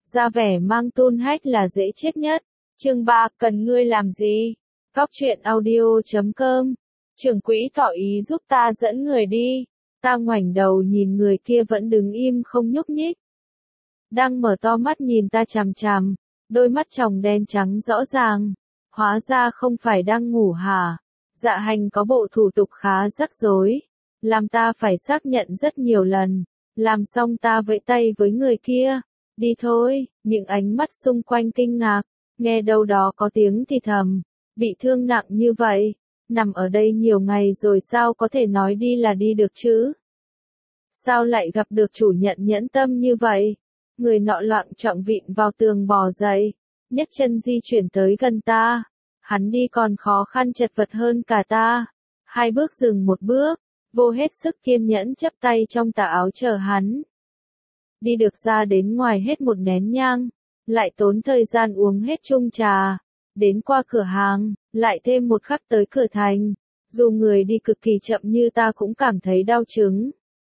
ra vẻ mang tôn hách là dễ chết nhất. Chương 3, cần ngươi làm gì? Góc truyện audio.com. Trưởng quỹ tỏ ý giúp ta dẫn người đi. Ta ngoảnh đầu nhìn người kia vẫn đứng im không nhúc nhích. Đang mở to mắt nhìn ta chằm chằm, đôi mắt tròng đen trắng rõ ràng. Hóa ra không phải đang ngủ hả? Dạ hành có bộ thủ tục khá rắc rối, làm ta phải xác nhận rất nhiều lần. Làm xong ta vẫy tay với người kia. Đi thôi, những ánh mắt xung quanh kinh ngạc, nghe đâu đó có tiếng thì thầm. Bị thương nặng như vậy, nằm ở đây nhiều ngày rồi sao có thể nói đi là đi được chứ? Sao lại gặp được chủ nhận nhẫn tâm như vậy? Người nọ loạng choạng vịn vào tường bò dậy, nhấc chân di chuyển tới gần ta. Hắn đi còn khó khăn chật vật hơn cả ta. 2 bước dừng 1 bước, vô hết sức kiên nhẫn chấp tay trong tà áo chờ hắn. Đi được ra đến ngoài hết 1 nén nhang, lại tốn thời gian uống hết chung trà. Đến qua cửa hàng, lại thêm 1 khắc tới cửa thành. Dù người đi cực kỳ chậm như ta cũng cảm thấy đau chứng.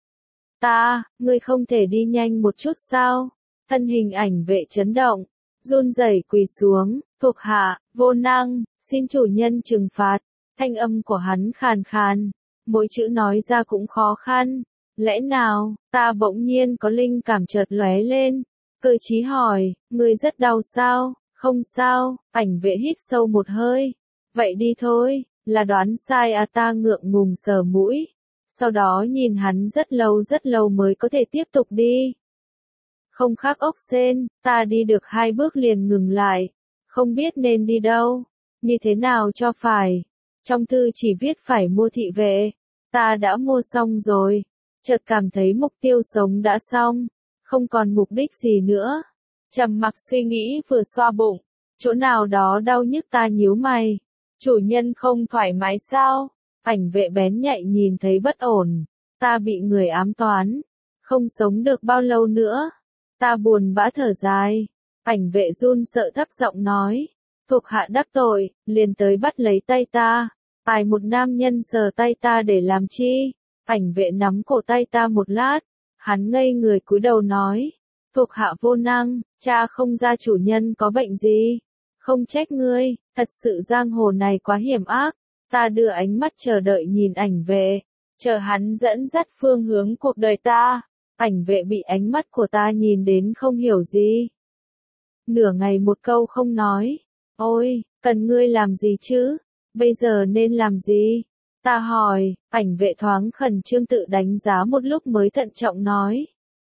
Ngươi không thể đi nhanh một chút sao? Thân hình ảnh vệ chấn động, run rẩy quỳ xuống, thuộc hạ, vô năng, xin chủ nhân trừng phạt. Thanh âm của hắn khàn khàn, mỗi chữ nói ra cũng khó khăn. Lẽ nào? Ta bỗng nhiên có linh cảm chợt lóe lên, cơ trí hỏi, ngươi rất đau sao? Không sao. Ảnh vệ hít sâu một hơi. Vậy đi thôi. Là đoán sai à? Ta ngượng ngùng sờ mũi. Sau đó nhìn hắn rất lâu mới có thể tiếp tục đi. Không khác ốc sên, ta đi được 2 bước liền ngừng lại. Không biết nên đi đâu, như thế nào cho phải. Trong thư chỉ viết phải mua thị vệ. Ta đã mua xong rồi. Chợt cảm thấy mục tiêu sống đã xong, không còn mục đích gì nữa. Trầm mặc suy nghĩ vừa xoa bụng, chỗ nào đó đau nhức ta nhíu mày. Chủ nhân không thoải mái sao? Ảnh vệ bén nhạy nhìn thấy bất ổn. Ta bị người ám toán, không sống được bao lâu nữa. Ta buồn bã thở dài. Ảnh vệ run sợ thấp giọng nói. Thuộc hạ đắc tội, liền tới bắt lấy tay ta. Tài một nam nhân sờ tay ta để làm chi? Ảnh vệ nắm cổ tay ta một lát. Hắn ngây người cúi đầu nói. Thuộc hạ vô năng, cha không ra chủ nhân có bệnh gì. Không trách ngươi, thật sự giang hồ này quá hiểm ác. Ta đưa ánh mắt chờ đợi nhìn ảnh vệ, chờ hắn dẫn dắt phương hướng cuộc đời ta. Ảnh vệ bị ánh mắt của ta nhìn đến không hiểu gì. Nửa ngày một câu không nói. Ôi, cần ngươi làm gì chứ? Bây giờ nên làm gì? Ta hỏi. Ảnh vệ thoáng khẩn trương tự đánh giá một lúc mới thận trọng nói.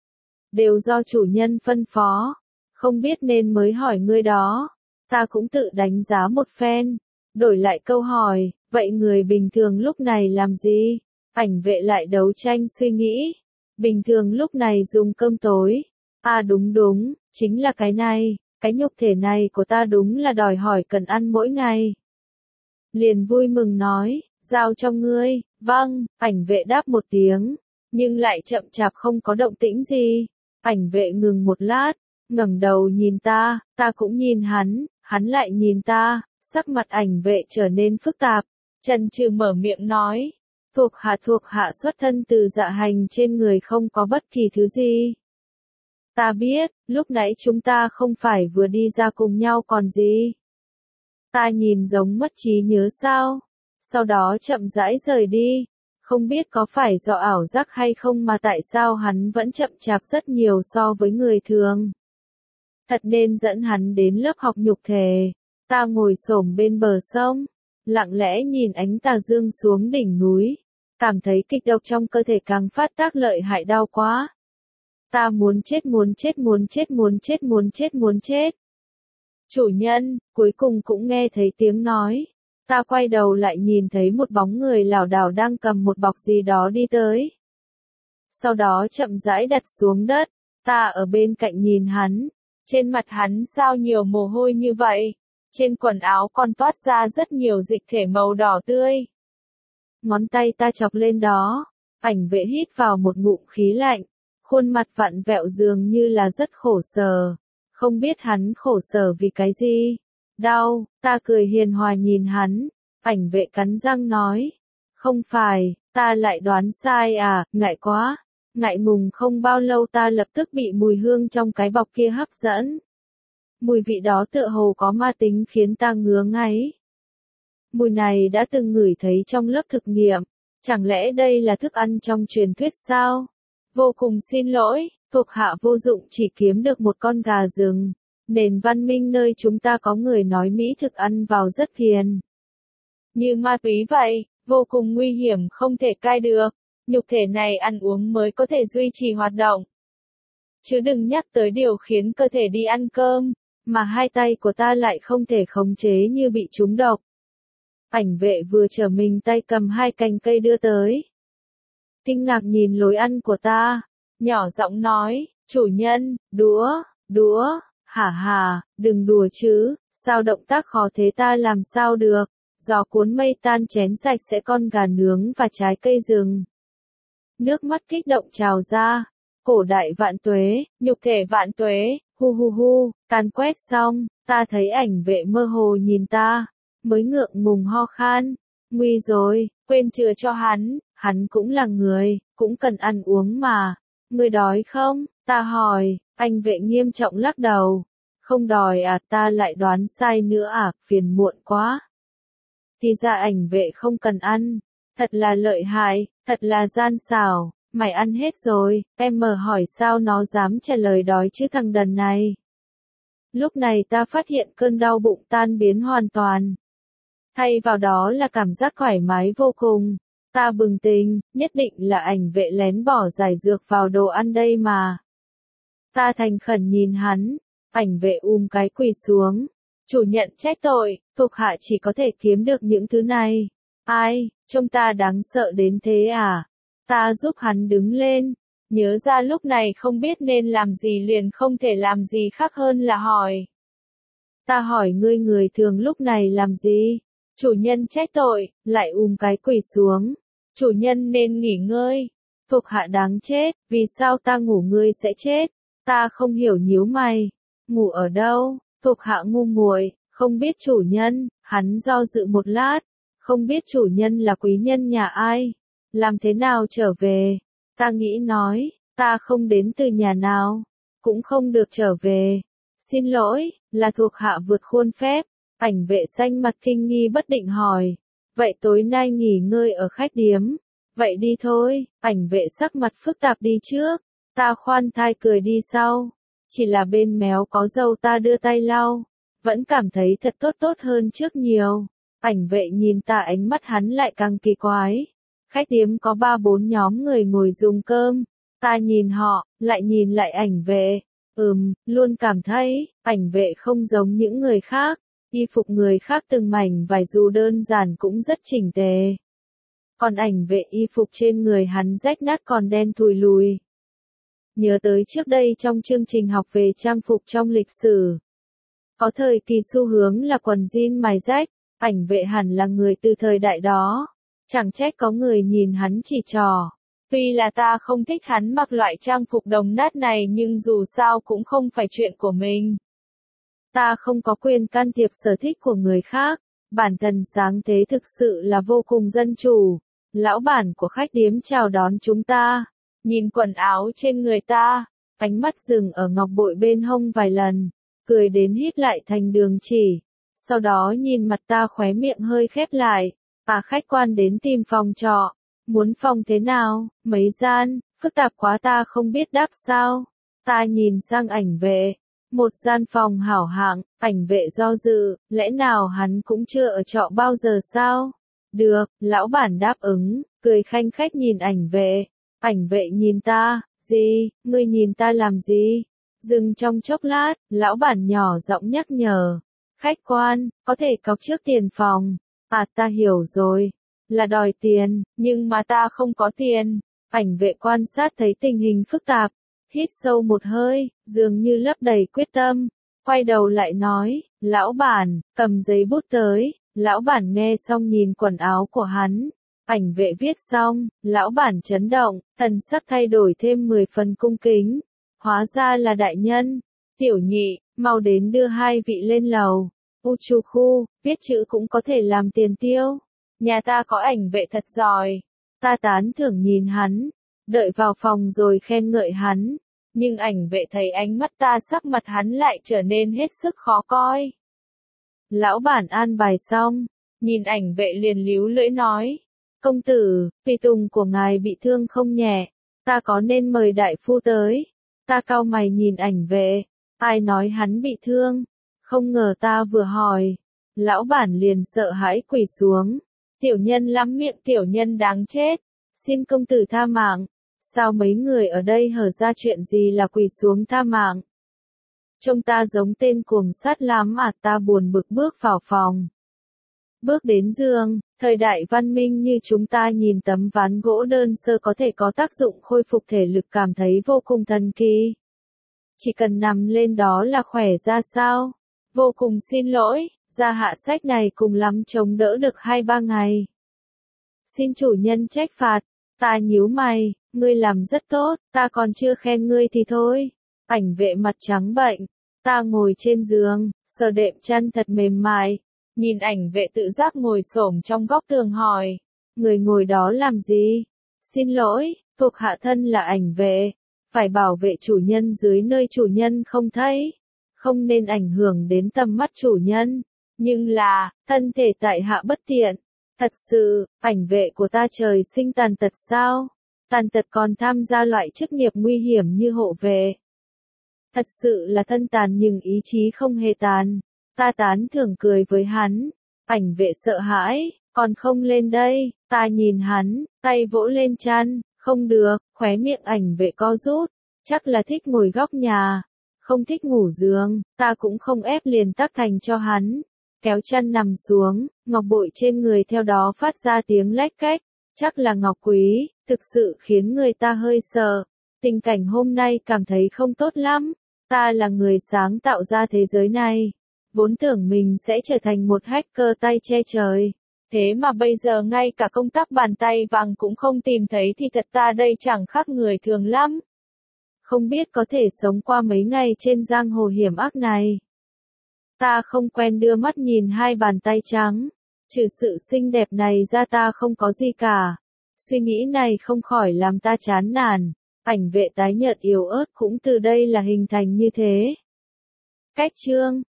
Đều do chủ nhân phân phó. Không biết nên mới hỏi ngươi đó. Ta cũng tự đánh giá một phen. Đổi lại câu hỏi, vậy người bình thường lúc này làm gì? Ảnh vệ lại đấu tranh suy nghĩ. Bình thường lúc này dùng cơm tối. Đúng, chính là cái này. Cái nhục thể này của ta đúng là đòi hỏi cần ăn mỗi ngày. Liền vui mừng nói, giao cho ngươi. Vâng, ảnh vệ đáp một tiếng, nhưng lại chậm chạp không có động tĩnh gì. Ảnh vệ ngừng một lát, ngẩng đầu nhìn ta cũng nhìn hắn lại nhìn ta, sắc mặt ảnh vệ trở nên phức tạp, chần chừ mở miệng nói, thuộc hạ xuất thân từ Dạ Hành, trên người không có bất kỳ thứ gì. Ta biết, lúc nãy chúng ta không phải vừa đi ra cùng nhau còn gì. Ta nhìn giống mất trí nhớ sao? Sau đó chậm rãi rời đi. Không biết có phải do ảo giác hay không mà tại sao hắn vẫn chậm chạp rất nhiều so với người thường. Thật nên dẫn hắn đến lớp học nhục thể. Ta ngồi xổm bên bờ sông, lặng lẽ nhìn ánh tà dương xuống đỉnh núi. Cảm thấy kịch độc trong cơ thể càng phát tác lợi hại, đau quá. Ta muốn chết. Chủ nhân, cuối cùng cũng nghe thấy tiếng nói. Ta quay đầu lại nhìn thấy một bóng người lảo đảo đang cầm một bọc gì đó đi tới. Sau đó chậm rãi đặt xuống đất. Ta ở bên cạnh nhìn hắn. Trên mặt hắn sao nhiều mồ hôi như vậy? Trên quần áo còn toát ra rất nhiều dịch thể màu đỏ tươi. Ngón tay ta chọc lên đó. Ảnh vệ hít vào một ngụm khí lạnh. Khuôn mặt vặn vẹo dường như là rất khổ sở. Không biết hắn khổ sở vì cái gì? Đau. Ta cười hiền hòa nhìn hắn. Ảnh vệ cắn răng nói. Không phải, ta lại đoán sai à, ngại quá. Ngại ngùng không bao lâu ta lập tức bị mùi hương trong cái bọc kia hấp dẫn. Mùi vị đó tựa hồ có ma tính khiến ta ngứa ngáy. Mùi này đã từng ngửi thấy trong lớp thực nghiệm. Chẳng lẽ đây là thức ăn trong truyền thuyết sao? Vô cùng xin lỗi, thuộc hạ vô dụng chỉ kiếm được một con gà rừng. Nền văn minh nơi chúng ta có người nói Mỹ thực ăn vào rất phiền. Như ma túy vậy, vô cùng nguy hiểm không thể cai được. Nhục thể này ăn uống mới có thể duy trì hoạt động. Chứ đừng nhắc tới điều khiến cơ thể đi ăn cơm, mà hai tay của ta lại không thể khống chế như bị trúng độc. Ảnh vệ vừa trở mình tay cầm hai cành cây đưa tới. Kinh ngạc nhìn lối ăn của ta, nhỏ giọng nói, chủ nhân, đũa, hả, đừng đùa chứ, sao động tác khó thế ta làm sao được, gió cuốn mây tan chén sạch sẽ con gà nướng và trái cây rừng. Nước mắt kích động trào ra, cổ đại vạn tuế, nhục thể vạn tuế, hu, càn quét xong, ta thấy ảnh vệ mơ hồ nhìn ta, mới ngượng ngùng ho khan, nguy rồi, quên chừa cho hắn cũng là người, cũng cần ăn uống mà, ngươi đói không, ta hỏi, anh vệ nghiêm trọng lắc đầu, không đòi à, ta lại đoán sai nữa à, phiền muộn quá. Thì ra ảnh vệ không cần ăn, thật là lợi hại, thật là gian xảo, mày ăn hết rồi, em mở hỏi sao nó dám trả lời đói chứ thằng đần này. Lúc này ta phát hiện cơn đau bụng tan biến hoàn toàn. Thay vào đó là cảm giác thoải mái vô cùng. Ta bừng tỉnh, nhất định là ảnh vệ lén bỏ giải dược vào đồ ăn đây mà. Ta thành khẩn nhìn hắn, ảnh vệ cái quỳ xuống. Chủ nhận trách tội, thuộc hạ chỉ có thể kiếm được những thứ này. Ai, trông ta đáng sợ đến thế à? Ta giúp hắn đứng lên, nhớ ra lúc này không biết nên làm gì liền không thể làm gì khác hơn là hỏi. Ta hỏi ngươi người thường lúc này làm gì? Chủ nhân trách tội, lại cái quỳ xuống. Chủ nhân nên nghỉ ngơi. Thuộc hạ đáng chết, vì sao ta ngủ ngươi sẽ chết? Ta không hiểu nhíu mày. Ngủ ở đâu? Thuộc hạ ngu muội, không biết chủ nhân, hắn do dự một lát. Không biết chủ nhân là quý nhân nhà ai? Làm thế nào trở về? Ta nghĩ nói, ta không đến từ nhà nào, cũng không được trở về. Xin lỗi, là thuộc hạ vượt khuôn phép. Ảnh vệ xanh mặt kinh nghi bất định hỏi. Vậy tối nay nghỉ ngơi ở khách điếm. Vậy đi thôi, ảnh vệ sắc mặt phức tạp đi trước. Ta khoan thai cười đi sau. Chỉ là bên méo có dâu ta đưa tay lau. Vẫn cảm thấy thật tốt hơn trước nhiều. Ảnh vệ nhìn ta ánh mắt hắn lại càng kỳ quái. Khách điếm có 3-4 nhóm người ngồi dùng cơm. Ta nhìn họ, lại nhìn lại ảnh vệ. Luôn cảm thấy, ảnh vệ không giống những người khác. Y phục người khác từng mảnh vải dù đơn giản cũng rất chỉnh tề. Còn ảnh vệ y phục trên người hắn rách nát còn đen thùi lùi. Nhớ tới trước đây trong chương trình học về trang phục trong lịch sử. Có thời kỳ xu hướng là quần jean mài rách, ảnh vệ hẳn là người từ thời đại đó. Chẳng trách có người nhìn hắn chỉ trỏ. Tuy là ta không thích hắn mặc loại trang phục đồng nát này nhưng dù sao cũng không phải chuyện của mình. Ta không có quyền can thiệp sở thích của người khác. Bản thân sáng thế thực sự là vô cùng dân chủ. Lão bản của khách điếm chào đón chúng ta. Nhìn quần áo trên người ta. Ánh mắt dừng ở ngọc bội bên hông vài lần. Cười đến hít lại thành đường chỉ. Sau đó nhìn mặt ta khóe miệng hơi khép lại. Khách quan đến tìm phòng trọ. Muốn phòng thế nào, mấy gian, phức tạp quá ta không biết đáp sao. Ta nhìn sang ảnh vệ. Một gian phòng hảo hạng, ảnh vệ do dự, lẽ nào hắn cũng chưa ở trọ bao giờ sao? Được, lão bản đáp ứng, cười khanh khách nhìn ảnh vệ. Ảnh vệ nhìn ta, gì, ngươi nhìn ta làm gì? Dừng trong chốc lát, lão bản nhỏ giọng nhắc nhở. Khách quan, có thể cọc trước tiền phòng. Ta hiểu rồi. Là đòi tiền, nhưng mà ta không có tiền. Ảnh vệ quan sát thấy tình hình phức tạp. Hít sâu một hơi, dường như lấp đầy quyết tâm. Quay đầu lại nói, lão bản, cầm giấy bút tới. Lão bản nghe xong nhìn quần áo của hắn. Ảnh vệ viết xong, lão bản chấn động, thần sắc thay đổi thêm 10 phần cung kính. Hóa ra là đại nhân. Tiểu nhị, mau đến đưa hai vị lên lầu. Chu khu, viết chữ cũng có thể làm tiền tiêu. Nhà ta có ảnh vệ thật giỏi. Ta tán thưởng nhìn hắn. đợi vào phòng rồi khen ngợi hắn. Nhưng ảnh vệ thấy ánh mắt ta, sắc mặt hắn lại trở nên hết sức khó coi. Lão bản an bài xong, nhìn ảnh vệ liền líu lưỡi nói. Công tử, tùy tùng của ngài bị thương không nhẹ, ta có nên mời đại phu tới? Ta cau mày nhìn ảnh vệ, ai nói hắn bị thương? Không ngờ ta vừa hỏi, lão bản liền sợ hãi quỳ xuống. Tiểu nhân lắm miệng, tiểu nhân đáng chết, xin công tử tha mạng. Sao mấy người ở đây hở ra chuyện gì là quỳ xuống tha mạng? Trông ta giống tên cuồng sát lắm à, ta buồn bực bước vào phòng. Bước đến giường, thời đại văn minh như chúng ta nhìn tấm ván gỗ đơn sơ có thể có tác dụng khôi phục thể lực, cảm thấy vô cùng thần kỳ. Chỉ cần nằm lên đó là khỏe ra sao? Vô cùng xin lỗi, gia hạ sách này cùng lắm chống đỡ được 2-3 ngày. Xin chủ nhân trách phạt. Ta nhíu mày, ngươi làm rất tốt, ta còn chưa khen ngươi thì thôi. Ảnh vệ mặt trắng bệnh, ta ngồi trên giường, sờ đệm chăn thật mềm mại, nhìn ảnh vệ tự giác ngồi xổm trong góc tường hỏi, người ngồi đó làm gì? Xin lỗi, thuộc hạ thân là ảnh vệ, phải bảo vệ chủ nhân dưới nơi chủ nhân không thấy, không nên ảnh hưởng đến tầm mắt chủ nhân, nhưng là, thân thể tại hạ bất tiện. Thật sự, ảnh vệ của ta trời sinh tàn tật sao? Tàn tật còn tham gia loại chức nghiệp nguy hiểm như hộ vệ. Thật sự là thân tàn nhưng ý chí không hề tàn. Ta tán thưởng cười với hắn. Ảnh vệ sợ hãi, còn không lên đây. Ta nhìn hắn, tay vỗ lên chăn. Không được, khóe miệng ảnh vệ co rút. Chắc là thích ngồi góc nhà. Không thích ngủ giường, ta cũng không ép liền tác thành cho hắn. Kéo chăn nằm xuống, ngọc bội trên người theo đó phát ra tiếng lách cách, chắc là ngọc quý, thực sự khiến người ta hơi sợ. Tình cảnh hôm nay cảm thấy không tốt lắm, ta là người sáng tạo ra thế giới này, vốn tưởng mình sẽ trở thành một hacker tay che trời. Thế mà bây giờ ngay cả công tắc bàn tay vàng cũng không tìm thấy thì thật ta đây chẳng khác người thường lắm. Không biết có thể sống qua mấy ngày trên giang hồ hiểm ác này. Ta không quen đưa mắt nhìn hai bàn tay trắng. Trừ sự xinh đẹp này ra ta không có gì cả. Suy nghĩ này không khỏi làm ta chán nản. Ảnh vệ tái nhợt yếu ớt cũng từ đây là hình thành như thế. Cách chương